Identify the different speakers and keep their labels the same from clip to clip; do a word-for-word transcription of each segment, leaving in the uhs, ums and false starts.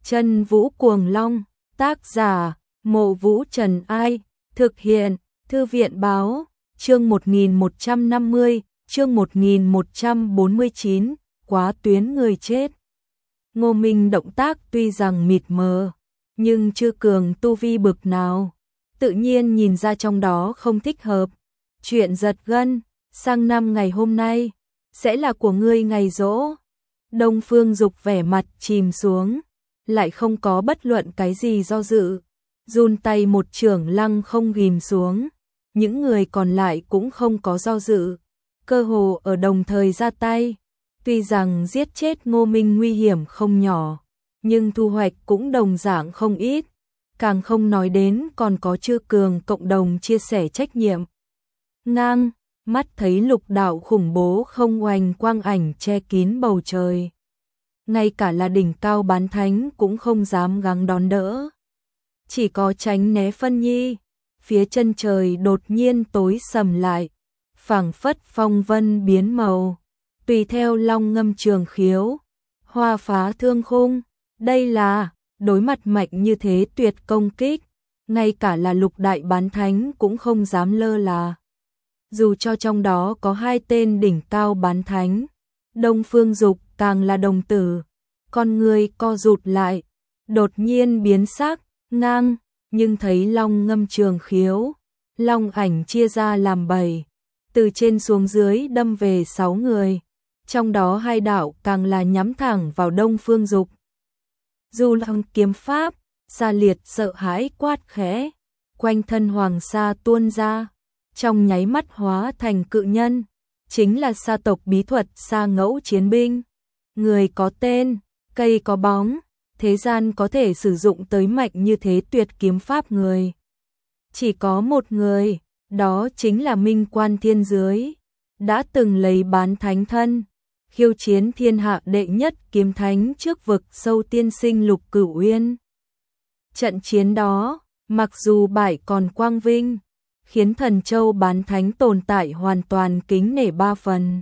Speaker 1: Chân Vũ Cuồng Long, tác giả, Mộ Vũ Trần Ai, thực hiện, Thư viện Báo, chương một nghìn một trăm năm mươi, chương một nghìn một trăm bốn mươi chín, quá tuyến người chết. Ngô Minh động tác tuy rằng mịt mờ, nhưng Chư Cường tu vi bực nào, tự nhiên nhìn ra trong đó không thích hợp. Chuyện giật gân, sang năm ngày hôm nay, sẽ là của ngươi ngày giỗ. Đông Phương Dục vẻ mặt chìm xuống, lại không có bất luận cái gì do dự, run tay một chưởng lăng không ghim xuống, những người còn lại cũng không có do dự, cơ hồ ở đồng thời ra tay. Tuy rằng giết chết Ngô Minh nguy hiểm không nhỏ, nhưng thu hoạch cũng đồng dạng không ít, càng không nói đến còn có Chư Cường cộng đồng chia sẻ trách nhiệm. Ngang, mắt thấy lục đạo khủng bố không oanh quang ảnh che kín bầu trời. Ngay cả là đỉnh cao bán thánh cũng không dám gắng đón đỡ. Chỉ có tránh né phân nhi, phía chân trời đột nhiên tối sầm lại, phảng phất phong vân biến màu, tùy theo long ngâm trường khiếu, hoa phá thương khung. Đây là, đối mặt mạnh như thế tuyệt công kích, ngay cả là lục đại bán thánh cũng không dám lơ là. Dù cho trong đó có hai tên đỉnh cao bán thánh, Đông Phương Dục càng là đồng tử, con người co rụt lại, đột nhiên biến sắc, ngang, nhưng thấy long ngâm trường khiếu, long ảnh chia ra làm bảy, từ trên xuống dưới đâm về sáu người, trong đó hai đạo càng là nhắm thẳng vào Đông Phương Dục. Dù long kiếm pháp, Sa Liệt sợ hãi quát khẽ, quanh thân hoàng sa tuôn ra, trong nháy mắt hóa thành cự nhân, chính là Sa tộc bí thuật Sa Ngẫu chiến binh. Người có tên, cây có bóng, thế gian có thể sử dụng tới mạnh như thế tuyệt kiếm pháp người. Chỉ có một người, đó chính là Minh Quan Thiên Giới, đã từng lấy bán thánh thân, khiêu chiến thiên hạ đệ nhất kiếm thánh trước vực sâu tiên sinh Lục Cửu Uyên. Trận chiến đó, mặc dù bại còn quang vinh, khiến Thần Châu bán thánh tồn tại hoàn toàn kính nể ba phần.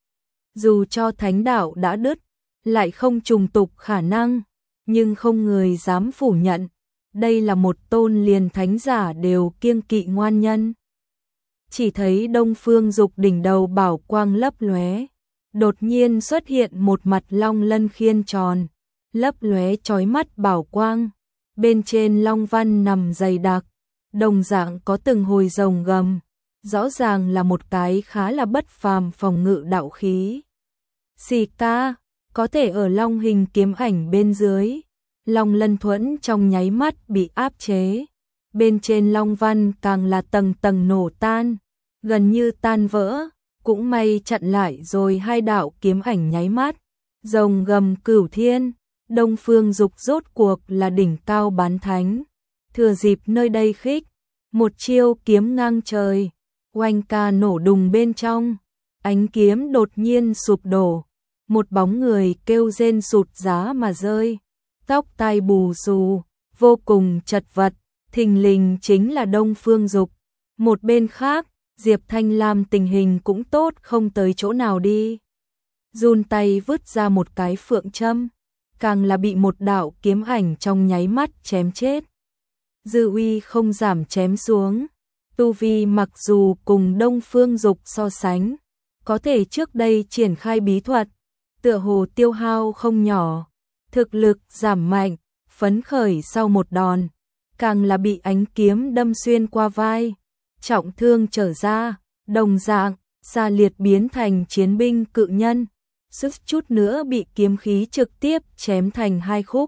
Speaker 1: Dù cho thánh đạo đã đứt, lại không trùng tục khả năng, nhưng không người dám phủ nhận, đây là một tôn liền thánh giả đều kiêng kỵ ngoan nhân. Chỉ thấy Đông Phương Dục đỉnh đầu bảo quang lấp lóe, đột nhiên xuất hiện một mặt long lân khiên tròn, lấp lóe chói mắt bảo quang, bên trên long văn nằm dày đặc, đồng dạng có từng hồi rồng gầm, rõ ràng là một cái khá là bất phàm phòng ngự đạo khí. Xì ca, có thể ở long hình kiếm ảnh bên dưới, long lân thuẫn trong nháy mắt bị áp chế, bên trên long văn càng là tầng tầng nổ tan, gần như tan vỡ, cũng may chặn lại rồi hai đạo kiếm ảnh nháy mắt. Rồng gầm cửu thiên, Đông Phương Dục rốt cuộc là đỉnh cao bán thánh, thừa dịp nơi đây khích, một chiêu kiếm ngang trời, oanh ca nổ đùng bên trong, ánh kiếm đột nhiên sụp đổ, một bóng người kêu rên sụt giá mà rơi, tóc tai bù xù, vô cùng chật vật, thình lình chính là Đông Phương Dục. Một bên khác, Diệp Thanh Lam tình hình cũng tốt không tới chỗ nào đi, run tay vứt ra một cái phượng châm, càng là bị một đạo kiếm ảnh trong nháy mắt chém chết. Dư uy không giảm chém xuống, tu vi mặc dù cùng Đông Phương Dục so sánh, có thể trước đây triển khai bí thuật, tựa hồ tiêu hao không nhỏ, thực lực giảm mạnh, phấn khởi sau một đòn, càng là bị ánh kiếm đâm xuyên qua vai, trọng thương trở ra, đồng dạng, Sa Liệt biến thành chiến binh cự nhân, sức chút nữa bị kiếm khí trực tiếp chém thành hai khúc.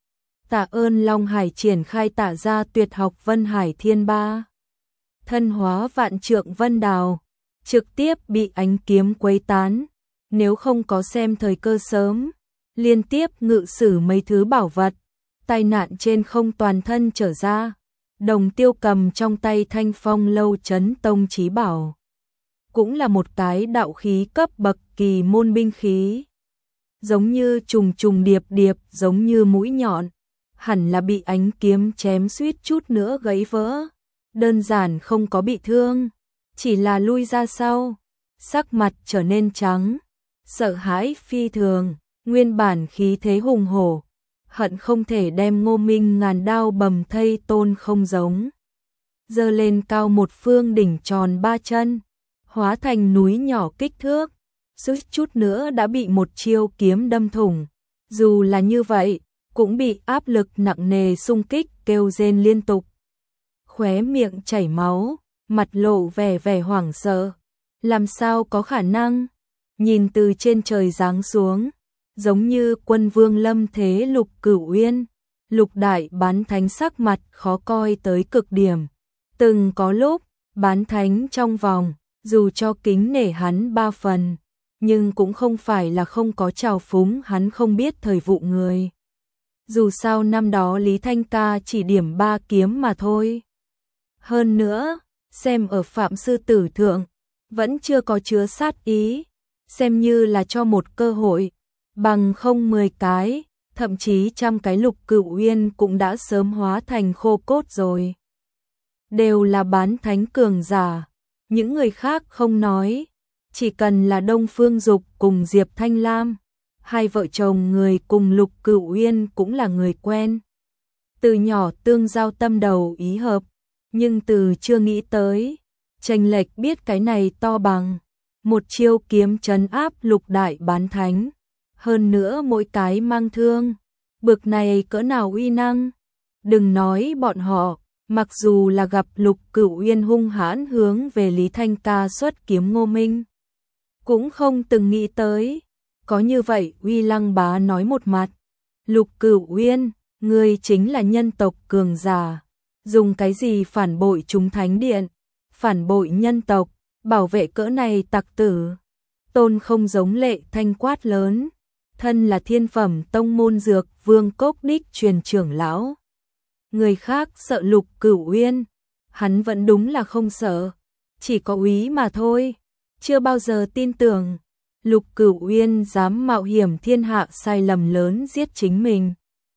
Speaker 1: Tạ ơn Long Hải triển khai tạ ra tuyệt học Vân Hải Thiên Ba, thân hóa vạn trượng vân đào, trực tiếp bị ánh kiếm quấy tán, nếu không có xem thời cơ sớm, liên tiếp ngự sử mấy thứ bảo vật, tai nạn trên không toàn thân trở ra. Đồng Tiêu cầm trong tay Thanh Phong Lâu Chấn Tông chí bảo, cũng là một cái đạo khí cấp bậc kỳ môn binh khí, giống như trùng trùng điệp điệp, giống như mũi nhọn, hẳn là bị ánh kiếm chém suýt chút nữa gãy vỡ, đơn giản không có bị thương, chỉ là lui ra sau, sắc mặt trở nên trắng, sợ hãi phi thường, nguyên bản khí thế hùng hổ, hận không thể đem Ngô Minh ngàn đao bầm thây. Tôn không giống giơ lên cao một phương đỉnh tròn ba chân, hóa thành núi nhỏ kích thước, suýt chút nữa đã bị một chiêu kiếm đâm thủng. Dù là như vậy, cũng bị áp lực nặng nề xung kích, kêu rên liên tục. Khóe miệng chảy máu, mặt lộ vẻ vẻ hoảng sợ. Làm sao có khả năng? Nhìn từ trên trời giáng xuống, giống như quân vương lâm thế. Lục Cửu Uyên, Lục Đại Bán Thánh sắc mặt khó coi tới cực điểm. Từng có lúc, Bán Thánh trong vòng, dù cho kính nể hắn ba phần, nhưng cũng không phải là không có trào phúng hắn không biết thời vụ người. Dù sao năm đó Lý Thanh Ca chỉ điểm ba kiếm mà thôi. Hơn nữa, xem ở Phạm Sư Tử thượng, vẫn chưa có chứa sát ý, xem như là cho một cơ hội, bằng không mười cái, thậm chí trăm cái Lục Cửu Uyên cũng đã sớm hóa thành khô cốt rồi. Đều là bán thánh cường giả, những người khác không nói, chỉ cần là Đông Phương Dục cùng Diệp Thanh Lam, hai vợ chồng người cùng Lục Cửu Uyên cũng là người quen. Từ nhỏ tương giao tâm đầu ý hợp, nhưng từ chưa nghĩ tới, chênh lệch biết cái này to bằng một chiêu kiếm trấn áp Lục Đại Bán Thánh, hơn nữa mỗi cái mang thương, bực này cỡ nào uy năng. Đừng nói bọn họ, mặc dù là gặp Lục Cửu Uyên hung hãn hướng về Lý Thanh Ca xuất kiếm Ngô Minh, cũng không từng nghĩ tới, có như vậy uy lăng bá nói một mặt. Lục Cửu Uyên, ngươi chính là nhân tộc cường giả, dùng cái gì phản bội chúng thánh điện, phản bội nhân tộc, bảo vệ cỡ này tặc tử. Tôn không giống Lệ Thanh quát lớn, thân là thiên phẩm tông môn Dược Vương Cốc đích truyền trưởng lão. Người khác sợ Lục Cửu Uyên, hắn vẫn đúng là không sợ, chỉ có úy mà thôi, chưa bao giờ tin tưởng Lục Cửu Uyên dám mạo hiểm thiên hạ sai lầm lớn giết chính mình.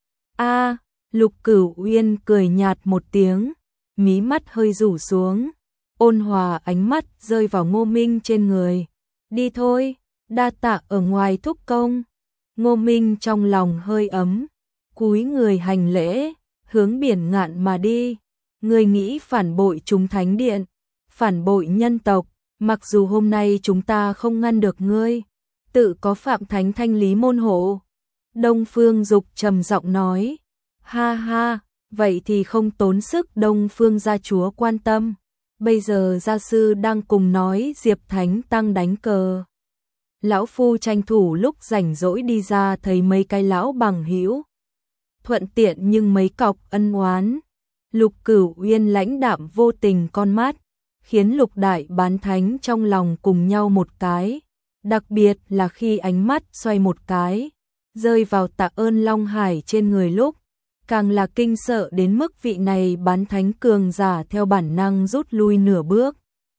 Speaker 1: A, Lục Cửu Uyên cười nhạt một tiếng, mí mắt hơi rủ xuống, ôn hòa ánh mắt rơi vào Ngô Minh trên người. Đi thôi, đa tạ ở ngoài thúc công. Ngô Minh trong lòng hơi ấm, cúi người hành lễ, hướng biển ngạn mà đi. Người nghĩ phản bội chúng thánh điện, phản bội nhân tộc, mặc dù hôm nay chúng ta không ngăn được ngươi, tự có Phạm Thánh thanh lý môn hộ. Đông Phương Dục trầm giọng nói, ha ha, vậy thì không tốn sức Đông Phương gia chúa quan tâm. Bây giờ gia sư đang cùng nói Diệp Thánh tăng đánh cờ. Lão phu tranh thủ lúc rảnh rỗi đi ra thấy mấy cái lão bằng hữu. Thuận tiện nhưng mấy cọc ân oán. Lục Cửu Uyên lãnh đạm vô tình con mắt, khiến Lục Đại Bán Thánh trong lòng cùng nhau một cái. Đặc biệt là khi ánh mắt xoay một cái, rơi vào Tạ Ơn Long Hải trên người lúc, càng là kinh sợ đến mức vị này bán thánh cường giả theo bản năng rút lui nửa bước.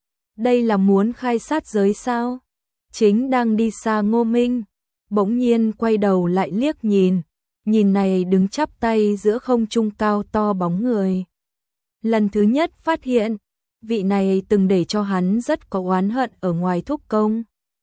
Speaker 1: Đây là muốn khai sát giới sao? Chính đang đi xa Ngô Minh, bỗng nhiên quay đầu lại liếc nhìn, nhìn này đứng chắp tay giữa không trung cao to bóng người. Lần thứ nhất phát hiện, vị này từng để cho hắn rất có oán hận ở ngoài thúc công.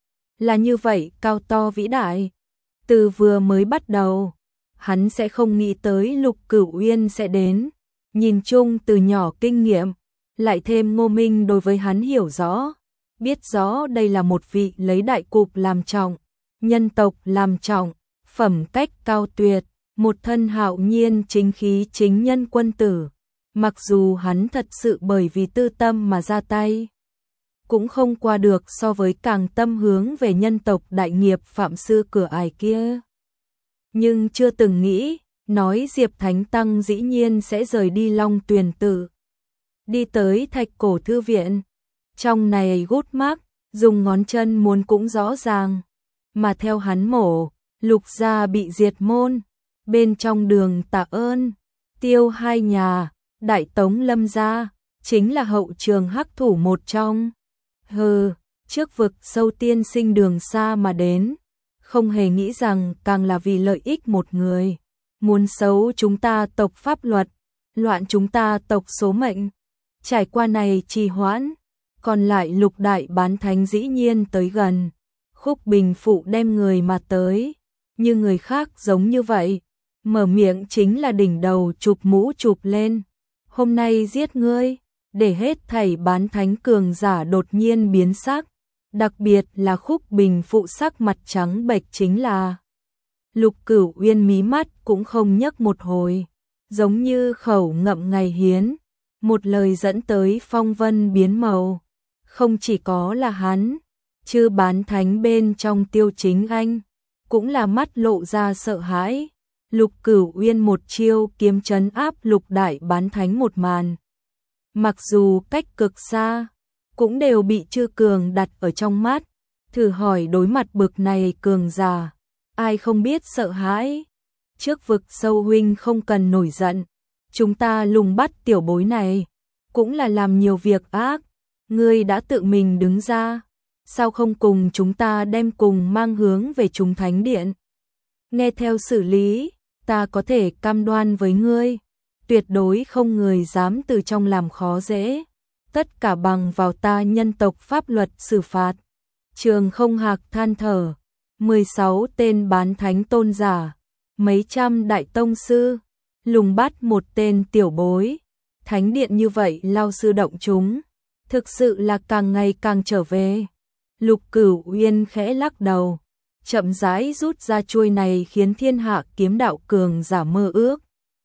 Speaker 1: Là như vậy cao to vĩ đại, từ vừa mới bắt đầu, hắn sẽ không nghĩ tới Lục Cửu Uyên sẽ đến. Nhìn chung từ nhỏ kinh nghiệm, lại thêm Ngô Minh đối với hắn hiểu rõ, biết rõ đây là một vị lấy đại cục làm trọng, nhân tộc làm trọng, phẩm cách cao tuyệt, một thân hạo nhiên chính khí chính nhân quân tử. Mặc dù hắn thật sự bởi vì tư tâm mà ra tay, cũng không qua được so với càng tâm hướng về nhân tộc đại nghiệp Phạm Sư cửa ải kia. Nhưng chưa từng nghĩ, nói Diệp Thánh Tăng dĩ nhiên sẽ rời đi Long Tuyền Tử, đi tới Thạch Cổ Thư Viện. Trong này gút mác, dùng ngón chân muốn cũng rõ ràng, mà theo hắn mổ, Lục gia bị diệt môn, bên trong Đường Tạ Ơn, Tiêu hai nhà, Đại Tống Lâm gia, chính là hậu trường hắc thủ một trong. Hừ, trước vực sâu tiên sinh đường xa mà đến, không hề nghĩ rằng càng là vì lợi ích một người, muốn xấu chúng ta tộc pháp luật, loạn chúng ta tộc số mệnh. Trải qua này trì hoãn, còn lại Lục Đại Bán Thánh dĩ nhiên tới gần, Khúc Bình Phụ đem người mà tới, như người khác giống như vậy, mở miệng chính là đỉnh đầu chụp mũ chụp lên. Hôm nay giết ngươi, để hết thảy bán thánh cường giả đột nhiên biến sắc, đặc biệt là Khúc Bình phụ sắc mặt trắng bệch chính là. Lục Cửu Uyên mí mắt cũng không nhấc một hồi, giống như khẩu ngậm ngày hiến, một lời dẫn tới phong vân biến màu. Không chỉ có là hắn, chư bán thánh bên trong Tiêu Chính Anh, cũng là mắt lộ ra sợ hãi. Lục Cửu Uyên một chiêu kiếm trấn áp lục đại bán thánh một màn. Mặc dù cách cực xa, cũng đều bị chư cường đặt ở trong mắt. Thử hỏi đối mặt bực này cường giả, ai không biết sợ hãi. Trước vực sâu huynh không cần nổi giận, chúng ta lùng bắt tiểu bối này, cũng là làm nhiều việc ác. Ngươi đã tự mình đứng ra, sao không cùng chúng ta đem cùng mang hướng về chúng thánh điện? Nghe theo xử lý, ta có thể cam đoan với ngươi, tuyệt đối không người dám từ trong làm khó dễ, tất cả bằng vào ta nhân tộc pháp luật xử phạt. Trường Không Hạc than thở, mười sáu tên bán thánh tôn giả, mấy trăm đại tông sư, lùng bắt một tên tiểu bối, thánh điện như vậy lao sư động chúng, thực sự là càng ngày càng trở về. Lục Cửu Uyên khẽ lắc đầu, chậm rãi rút ra chuôi này khiến thiên hạ kiếm đạo cường giả mơ ước.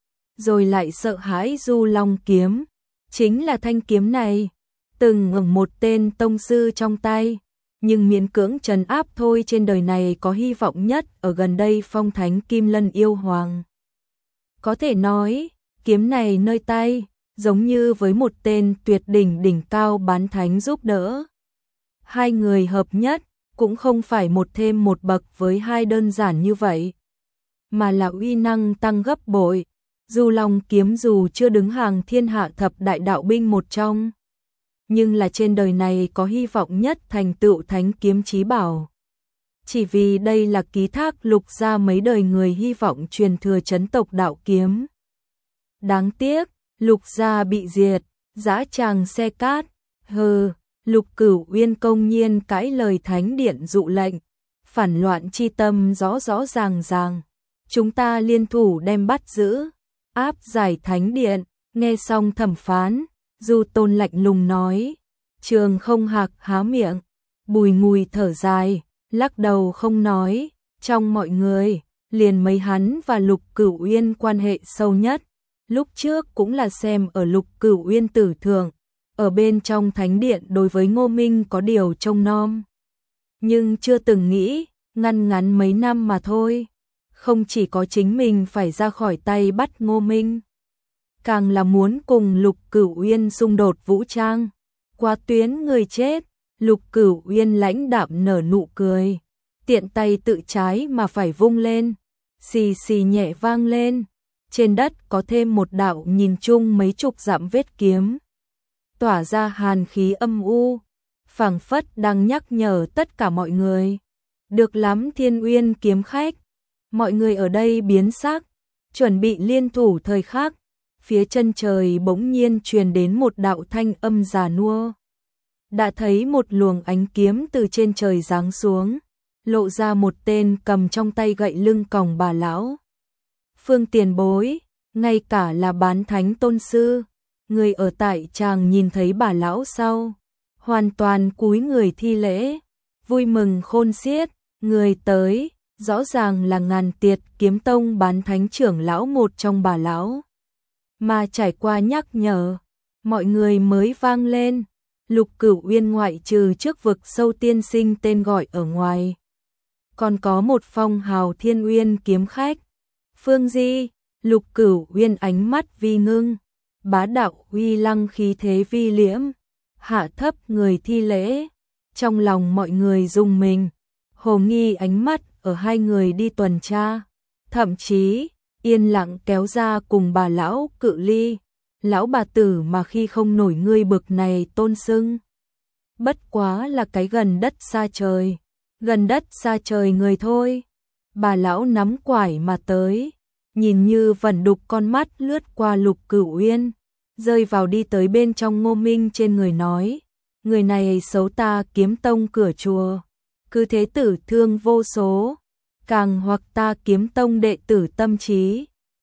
Speaker 1: Rồi lại sợ hãi Du Long kiếm, chính là thanh kiếm này, từng ở một tên tông sư trong tay, nhưng miễn cưỡng trấn áp thôi. Trên đời này có hy vọng nhất ở gần đây phong thánh Kim Lân yêu hoàng. Có thể nói, kiếm này nơi tay, giống như với một tên tuyệt đỉnh đỉnh cao bán thánh giúp đỡ. Hai người hợp nhất, cũng không phải một thêm một bậc với hai đơn giản như vậy, mà là uy năng tăng gấp bội. Du Long kiếm dù chưa đứng hàng thiên hạ thập đại đạo binh một trong, nhưng là trên đời này có hy vọng nhất thành tựu thánh kiếm chí bảo. Chỉ vì đây là ký thác Lục gia mấy đời người hy vọng truyền thừa chấn tộc đạo kiếm. Đáng tiếc, Lục gia bị diệt, dã tràng xe cát. Hừ, Lục Cửu Uyên công nhiên cãi lời thánh điện dụ lệnh, phản loạn chi tâm rõ rõ ràng ràng. Chúng ta liên thủ đem bắt giữ, áp giải thánh điện. Nghe xong thẩm phán, Du Tôn lạnh lùng nói. Trường Không Hạc há miệng, bùi ngùi thở dài, lắc đầu không nói. Trong mọi người, liền mấy hắn và Lục Cửu Uyên quan hệ sâu nhất. Lúc trước cũng là xem ở Lục Cửu Uyên tử thượng, ở bên trong thánh điện đối với Ngô Minh có điều trông nom. Nhưng chưa từng nghĩ, ngăn ngắn mấy năm mà thôi, không chỉ có chính mình phải ra khỏi tay bắt Ngô Minh, càng là muốn cùng Lục Cửu Uyên xung đột vũ trang. Qua tuyến người chết, Lục Cửu Uyên lãnh đạm nở nụ cười, tiện tay tự trái mà phải vung lên, xì xì nhẹ vang lên. Trên đất có thêm một đạo nhìn chung mấy chục dặm vết kiếm, tỏa ra hàn khí âm u, phảng phất đang nhắc nhở tất cả mọi người. Được lắm Thiên Uyên kiếm khách, mọi người ở đây biến sắc, chuẩn bị liên thủ thời khắc. Phía chân trời bỗng nhiên truyền đến một đạo thanh âm già nua. Đã thấy một luồng ánh kiếm từ trên trời giáng xuống, lộ ra một tên cầm trong tay gậy lưng còng bà lão. Phương tiền bối, ngay cả là bán thánh tôn sư, người ở tại tràng nhìn thấy bà lão sau, hoàn toàn cúi người thi lễ, vui mừng khôn xiết. Người tới, rõ ràng là Ngàn Tiệt Kiếm Tông bán thánh trưởng lão một trong bà lão. Mà trải qua nhắc nhở, mọi người mới vang lên. Lục Cửu Uyên ngoại trừ trước vực sâu tiên sinh tên gọi ở ngoài, còn có một phong hào Thiên Uyên kiếm khách. Phương Di, Lục Cửu Uyên ánh mắt vi ngưng, bá đạo uy lăng khí thế vi liễm, hạ thấp người thi lễ. Trong lòng mọi người rung mình, hồ nghi ánh mắt ở hai người đi tuần tra, thậm chí yên lặng kéo ra cùng bà lão cự ly. Lão bà tử mà khi không nổi ngươi bực này tôn xưng, bất quá là cái gần đất xa trời, gần đất xa trời người thôi. Bà lão nắm quải mà tới, nhìn như vẩn đục con mắt lướt qua Lục Cửu Uyên, rơi vào đi tới bên trong Ngô Minh trên người nói. Người này xấu ta Kiếm Tông cửa chùa, cứ thế tử thương vô số, càng hoặc ta Kiếm Tông đệ tử tâm trí,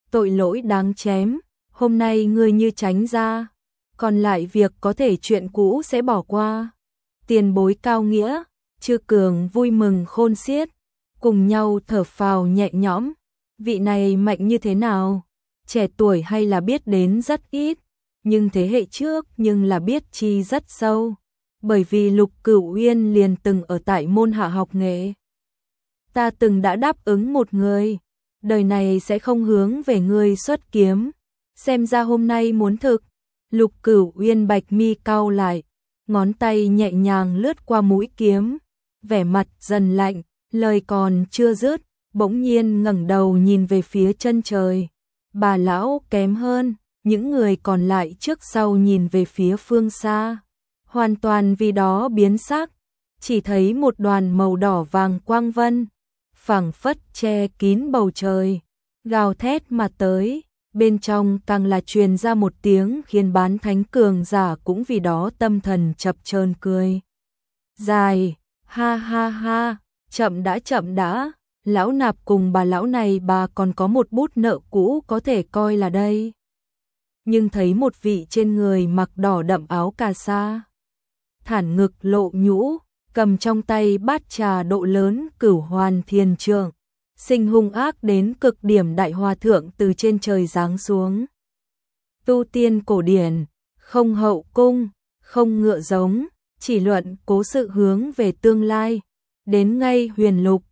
Speaker 1: tội lỗi đáng chém, hôm nay ngươi như tránh ra, còn lại việc có thể chuyện cũ sẽ bỏ qua. Tiền bối cao nghĩa, Chư Cường vui mừng khôn xiết, cùng nhau thở phào nhẹ nhõm, vị này mạnh như thế nào, trẻ tuổi hay là biết đến rất ít, nhưng thế hệ trước nhưng là biết chi rất sâu, bởi vì Lục Cửu Uyên liền từng ở tại môn hạ học nghệ. Ta từng đã đáp ứng một người, đời này sẽ không hướng về ngươi xuất kiếm, xem ra hôm nay muốn thực. Lục Cửu Uyên bạch mi cau lại, ngón tay nhẹ nhàng lướt qua mũi kiếm, vẻ mặt dần lạnh, lời còn chưa dứt, bỗng nhiên ngẩng đầu nhìn về phía chân trời. Bà lão kém hơn, những người còn lại trước sau nhìn về phía phương xa, hoàn toàn vì đó biến sắc, chỉ thấy một đoàn màu đỏ vàng quang vân, phảng phất che kín bầu trời, gào thét mà tới, bên trong càng là truyền ra một tiếng khiến bán thánh cường giả cũng vì đó tâm thần chập chờn cười. Dài, ha ha ha, chậm đã chậm đã, lão nạp cùng bà lão này bà còn có một bút nợ cũ có thể coi là đây. Nhưng thấy một vị trên người mặc đỏ đậm áo cà sa, thản ngực lộ nhũ, cầm trong tay bát trà độ lớn Cửu Hoàn Thiên Trượng, sinh hung ác đến cực điểm đại hòa thượng từ trên trời giáng xuống. Tu tiên cổ điển, không hậu cung, không ngựa giống, chỉ luận cố sự hướng về tương lai, đến ngay huyền lục,